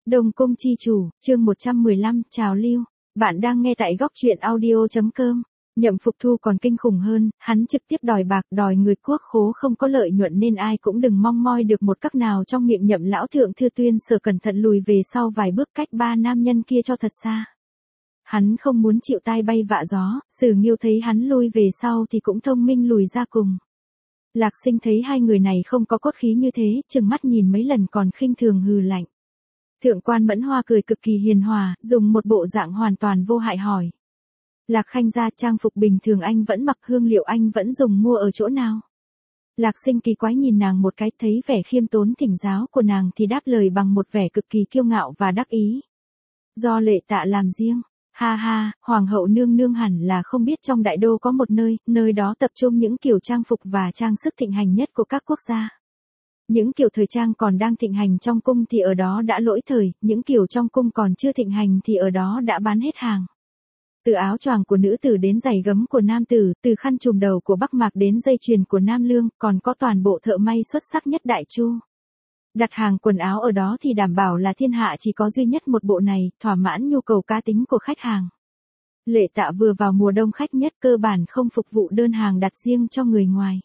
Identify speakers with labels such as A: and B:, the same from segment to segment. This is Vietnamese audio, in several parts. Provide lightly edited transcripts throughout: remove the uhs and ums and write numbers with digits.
A: Đông Cung chi chủ, chương 115, trào lưu. Bạn đang nghe tại góc truyện audio.com. Nhậm Phục Thu còn kinh khủng hơn, hắn trực tiếp đòi bạc, đòi người quốc khố không có lợi nhuận nên ai cũng đừng mong moi được một các nào trong miệng Nhậm lão thượng thư Tuyên Sở cẩn thận lùi về sau vài bước cách ba nam nhân kia cho thật xa. Hắn không muốn chịu tai bay vạ gió, Sử Nghiêu thấy hắn lui về sau thì cũng thông minh lùi ra cùng. Lạc Sinh thấy hai người này không có cốt khí như thế, chừng mắt nhìn mấy lần còn khinh thường hừ lạnh. Thượng quan Mẫn Hoa cười cực kỳ hiền hòa, dùng một bộ dạng hoàn toàn vô hại hỏi. Lạc Khanh gia trang phục bình thường anh vẫn mặc, hương liệu anh vẫn dùng mua ở chỗ nào? Lạc Sinh kỳ quái nhìn nàng một cái, thấy vẻ khiêm tốn thỉnh giáo của nàng thì đáp lời bằng một vẻ cực kỳ kiêu ngạo và đắc ý. Do Lệ Tạ làm riêng. Ha ha, Hoàng hậu nương nương hẳn là không biết trong đại đô có một nơi đó tập trung những kiểu trang phục và trang sức thịnh hành nhất của các quốc gia. Những kiểu thời trang còn đang thịnh hành trong cung thì ở đó đã lỗi thời, những kiểu trong cung còn chưa thịnh hành thì ở đó đã bán hết hàng. Từ áo choàng của nữ tử đến giày gấm của nam tử, từ khăn trùm đầu của Bắc Mạc đến dây chuyền của Nam Lương, còn có toàn bộ thợ may xuất sắc nhất Đại Chu. Đặt hàng quần áo ở đó thì đảm bảo là thiên hạ chỉ có duy nhất một bộ này, thỏa mãn nhu cầu cá tính của khách hàng. Lệ Tạ vừa vào mùa đông khách nhất, cơ bản không phục vụ đơn hàng đặt riêng cho người ngoài.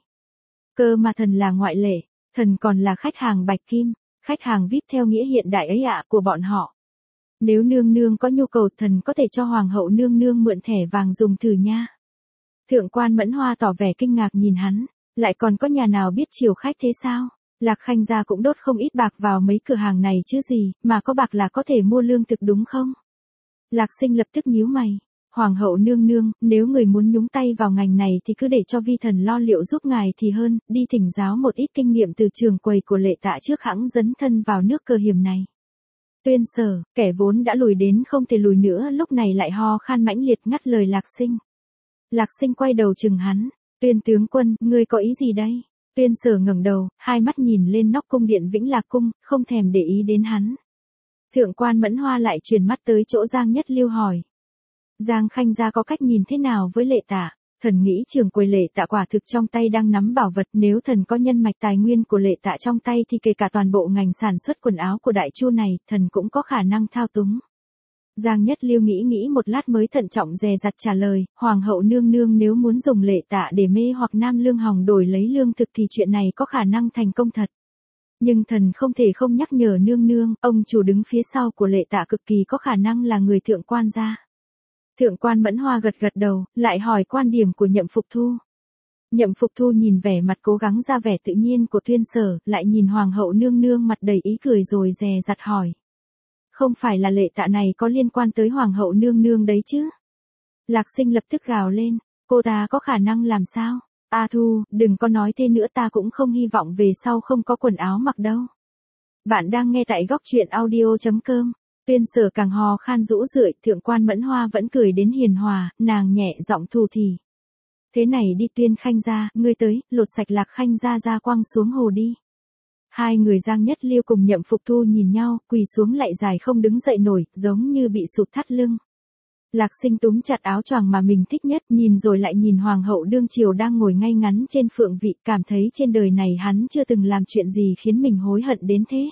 A: Cơ mà thần là ngoại lệ, thần còn là khách hàng bạch kim, khách hàng VIP theo nghĩa hiện đại ấy ạ của bọn họ. Nếu nương nương có nhu cầu, thần có thể cho Hoàng hậu nương nương mượn thẻ vàng dùng thử nha. Thượng quan Mẫn Hoa tỏ vẻ kinh ngạc nhìn hắn, lại còn có nhà nào biết chiều khách thế sao? Lạc Khanh gia cũng đốt không ít bạc vào mấy cửa hàng này chứ gì, mà có bạc là có thể mua lương thực đúng không? Lạc Sinh lập tức nhíu mày. Hoàng hậu nương nương, nếu người muốn nhúng tay vào ngành này thì cứ để cho vi thần lo liệu giúp ngài thì hơn, đi thỉnh giáo một ít kinh nghiệm từ trường quầy của Lệ Tạ trước hãng dấn thân vào nước cơ hiểm này. Tuyên Sở, kẻ vốn đã lùi đến không thể lùi nữa lúc này lại ho khan mãnh liệt ngắt lời Lạc Sinh. Lạc Sinh quay đầu chừng hắn, Tuyên tướng quân, ngươi có ý gì đây? Tuyên Sở ngẩng đầu, hai mắt nhìn lên nóc cung điện Vĩnh Lạc cung, không thèm để ý đến hắn. Thượng quan Mẫn Hoa lại chuyển mắt tới chỗ Giang Nhất Lưu hỏi. Giang Khanh gia có cách nhìn thế nào với Lệ Tạ? Thần nghĩ trường quầy Lệ Tạ quả thực trong tay đang nắm bảo vật, nếu thần có nhân mạch tài nguyên của Lệ Tạ trong tay thì kể cả toàn bộ ngành sản xuất quần áo của Đại Chu này, thần cũng có khả năng thao túng. Giang Nhất Lưu nghĩ một lát mới thận trọng dè dặt trả lời, Hoàng hậu nương nương nếu muốn dùng Lệ Tạ để mê hoặc Nam Lương Hòng đổi lấy lương thực thì chuyện này có khả năng thành công thật. Nhưng thần không thể không nhắc nhở nương nương, ông chủ đứng phía sau của Lệ Tạ cực kỳ có khả năng là người thượng quan gia. Thượng quan Mẫn Hoa gật đầu, lại hỏi quan điểm của Nhậm Phục Thu. Nhậm Phục Thu nhìn vẻ mặt cố gắng ra vẻ tự nhiên của Tuyên Sở, lại nhìn Hoàng hậu nương nương mặt đầy ý cười rồi dè dặt hỏi. Không phải là Lệ Tạ này có liên quan tới Hoàng hậu nương nương đấy chứ? Lạc Sinh lập tức gào lên, cô ta có khả năng làm sao? A Thu, đừng có nói thế nữa, ta cũng không hy vọng về sau không có quần áo mặc đâu. Bạn đang nghe tại góc truyện audio.com. Tuyên Sở càng hò khan rũ rượi, thượng quan Mẫn Hoa vẫn cười đến hiền hòa, nàng nhẹ giọng thủ thỉ. Thế này đi Tuyên Khanh gia, ngươi tới, lột sạch Lạc Khanh gia ra quăng xuống hồ đi. Hai người Giang Nhất Lưu cùng Nhậm Phục Thu nhìn nhau, quỳ xuống lại dài không đứng dậy nổi, giống như bị sụt thắt lưng. Lạc Sinh túm chặt áo choàng mà mình thích nhất, nhìn rồi lại nhìn Hoàng hậu đương triều đang ngồi ngay ngắn trên phượng vị, cảm thấy trên đời này hắn chưa từng làm chuyện gì khiến mình hối hận đến thế.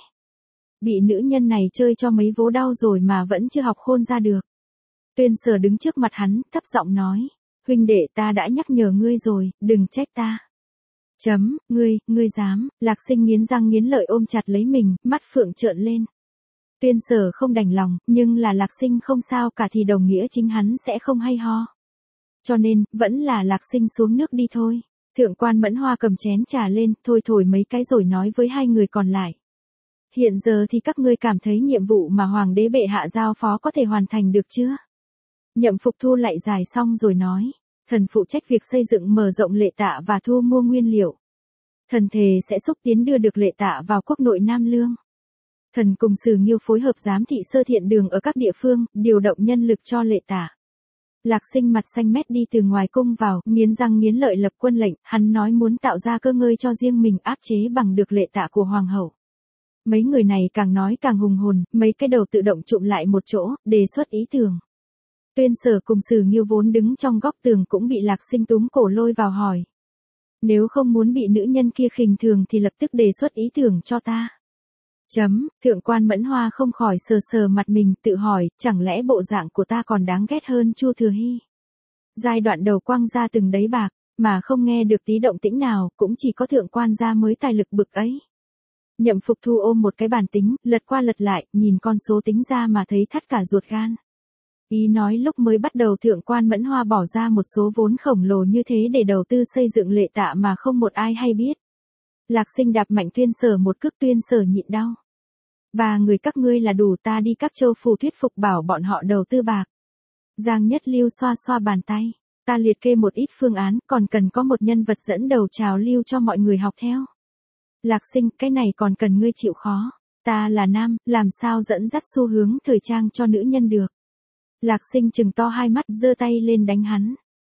A: Bị nữ nhân này chơi cho mấy vố đau rồi mà vẫn chưa học khôn ra được. Tuyên Sở đứng trước mặt hắn, thấp giọng nói, huynh đệ ta đã nhắc nhở ngươi rồi, đừng trách ta. Ngươi dám, Lạc Sinh nghiến răng nghiến lợi ôm chặt lấy mình, mắt phượng trợn lên. Tuyên Sở không đành lòng, nhưng là Lạc Sinh không sao cả thì đồng nghĩa chính hắn sẽ không hay ho. Cho nên, vẫn là Lạc Sinh xuống nước đi thôi. Thượng quan Mẫn Hoa cầm chén trà lên, thôi thổi mấy cái rồi nói với hai người còn lại. Hiện giờ thì các ngươi cảm thấy nhiệm vụ mà Hoàng đế bệ hạ giao phó có thể hoàn thành được chưa? Nhậm Phục Thu lại dài xong rồi nói, thần phụ trách việc xây dựng mở rộng Lệ Tạ và thu mua nguyên liệu. Thần thề sẽ xúc tiến đưa được Lệ Tạ vào quốc nội Nam Lương. Thần cùng Sử Nghiêu phối hợp giám thị Sơ Thiện Đường ở các địa phương, điều động nhân lực cho Lệ Tạ. Lạc Sinh mặt xanh mét đi từ ngoài cung vào, nghiến răng nghiến lợi lập quân lệnh, hắn nói muốn tạo ra cơ ngơi cho riêng mình áp chế bằng được Lệ Tạ của Hoàng hậu. Mấy người này càng nói càng hùng hồn, mấy cái đầu tự động chụm lại một chỗ, đề xuất ý tưởng. Tuyên Sở cùng Sử Nghiêu vốn đứng trong góc tường cũng bị Lạc Sinh túm cổ lôi vào hỏi. Nếu không muốn bị nữ nhân kia khinh thường thì lập tức đề xuất ý tưởng cho ta. Thượng quan Mẫn Hoa không khỏi sờ sờ mặt mình, tự hỏi, chẳng lẽ bộ dạng của ta còn đáng ghét hơn Chu Thừa Hy. Giai đoạn đầu quăng ra từng đấy bạc, mà không nghe được tí động tĩnh nào, cũng chỉ có thượng quan gia mới tài lực bực ấy. Nhậm Phục Thu ôm một cái bàn tính, lật qua lật lại, nhìn con số tính ra mà thấy thắt cả ruột gan. Ý nói lúc mới bắt đầu thượng quan Mẫn Hoa bỏ ra một số vốn khổng lồ như thế để đầu tư xây dựng Lệ Tạ mà không một ai hay biết. Lạc Sinh đạp mạnh Tuyên Sở một cước, Tuyên Sở nhịn đau. 3 người các ngươi là đủ, ta đi các châu phủ thuyết phục bảo bọn họ đầu tư bạc. Giang Nhất Lưu xoa xoa bàn tay. Ta liệt kê một ít phương án, còn cần có một nhân vật dẫn đầu trào lưu cho mọi người học theo. Lạc Sinh, cái này còn cần ngươi chịu khó. Ta là nam, làm sao dẫn dắt xu hướng thời trang cho nữ nhân được. Lạc Sinh trừng to hai mắt, giơ tay lên đánh hắn.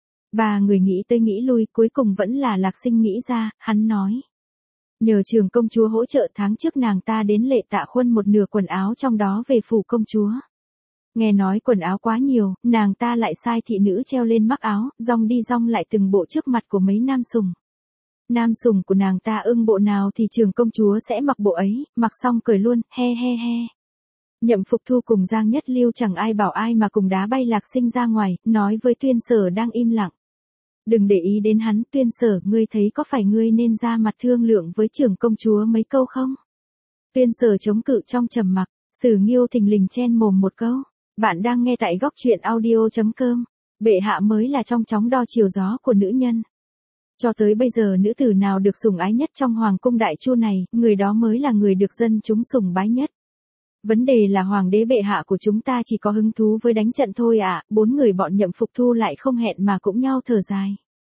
A: 3 người nghĩ tới nghĩ lui, cuối cùng vẫn là Lạc Sinh nghĩ ra, hắn nói. Nhờ Trường công chúa hỗ trợ, tháng trước nàng ta đến Lệ Tạ khuân một nửa quần áo trong đó về phủ công chúa. Nghe nói quần áo quá nhiều, nàng ta lại sai thị nữ treo lên mắc áo, rong đi rong lại từng bộ trước mặt của mấy nam sùng. Nam sùng của nàng ta ưng bộ nào thì Trường công chúa sẽ mặc bộ ấy, mặc xong cười luôn, he he he. Nhậm Phục Thu cùng Giang Nhất Lưu chẳng ai bảo ai mà cùng đá bay Lạc Sinh ra ngoài, nói với Tuyên Sở đang im lặng. Đừng để ý đến hắn, Tuyên Sở, ngươi thấy có phải ngươi nên ra mặt thương lượng với Trưởng công chúa mấy câu không? Tuyên Sở chống cự trong trầm mặc, Sử Nghiêu thình lình chen mồm một câu. Bạn đang nghe tại góc truyện audio.com. Bệ hạ mới là trong chóng đo chiều gió của nữ nhân. Cho tới bây giờ nữ tử nào được sủng ái nhất trong hoàng cung Đại Chu này, người đó mới là người được dân chúng sủng bái nhất. Vấn đề là hoàng đế bệ hạ của chúng ta chỉ có hứng thú với đánh trận thôi à. 4 người bọn Nhậm Phục Thu lại không hẹn mà cũng nhau thở dài.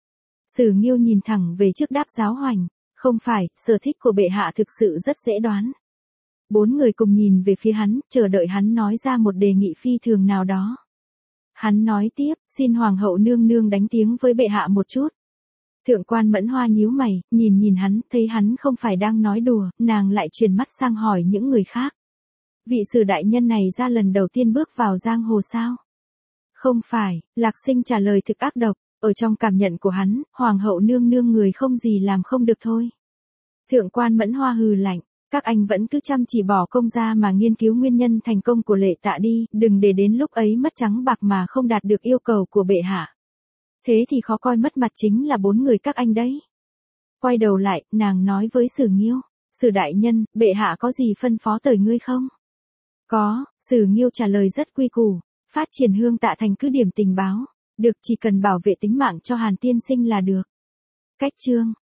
A: Sử Nghiêu nhìn thẳng về trước đáp giáo hoành. Không phải, sở thích của bệ hạ thực sự rất dễ đoán. 4 người cùng nhìn về phía hắn, chờ đợi hắn nói ra một đề nghị phi thường nào đó. Hắn nói tiếp, xin hoàng hậu nương nương đánh tiếng với bệ hạ một chút. Thượng quan Mẫn Hoa nhíu mày, nhìn hắn, thấy hắn không phải đang nói đùa, nàng lại chuyển mắt sang hỏi những người khác. Vị Sử đại nhân này ra lần đầu tiên bước vào giang hồ sao? Không phải, Lạc Sinh trả lời thực ác độc, ở trong cảm nhận của hắn, hoàng hậu nương nương người không gì làm không được thôi. Thượng quan Mẫn Hoa hừ lạnh. Các anh vẫn cứ chăm chỉ bỏ công ra mà nghiên cứu nguyên nhân thành công của Lệ Tạ đi, đừng để đến lúc ấy mất trắng bạc mà không đạt được yêu cầu của bệ hạ. Thế thì khó coi, mất mặt chính là 4 người các anh đấy. Quay đầu lại, nàng nói với Sử Nghiêu, Sử đại nhân, bệ hạ có gì phân phó tới ngươi không? Có, Sử Nghiêu trả lời rất quy củ, phát triển Hương Tạ thành cứ điểm tình báo, được, chỉ cần bảo vệ tính mạng cho Hàn tiên sinh là được. Cách chương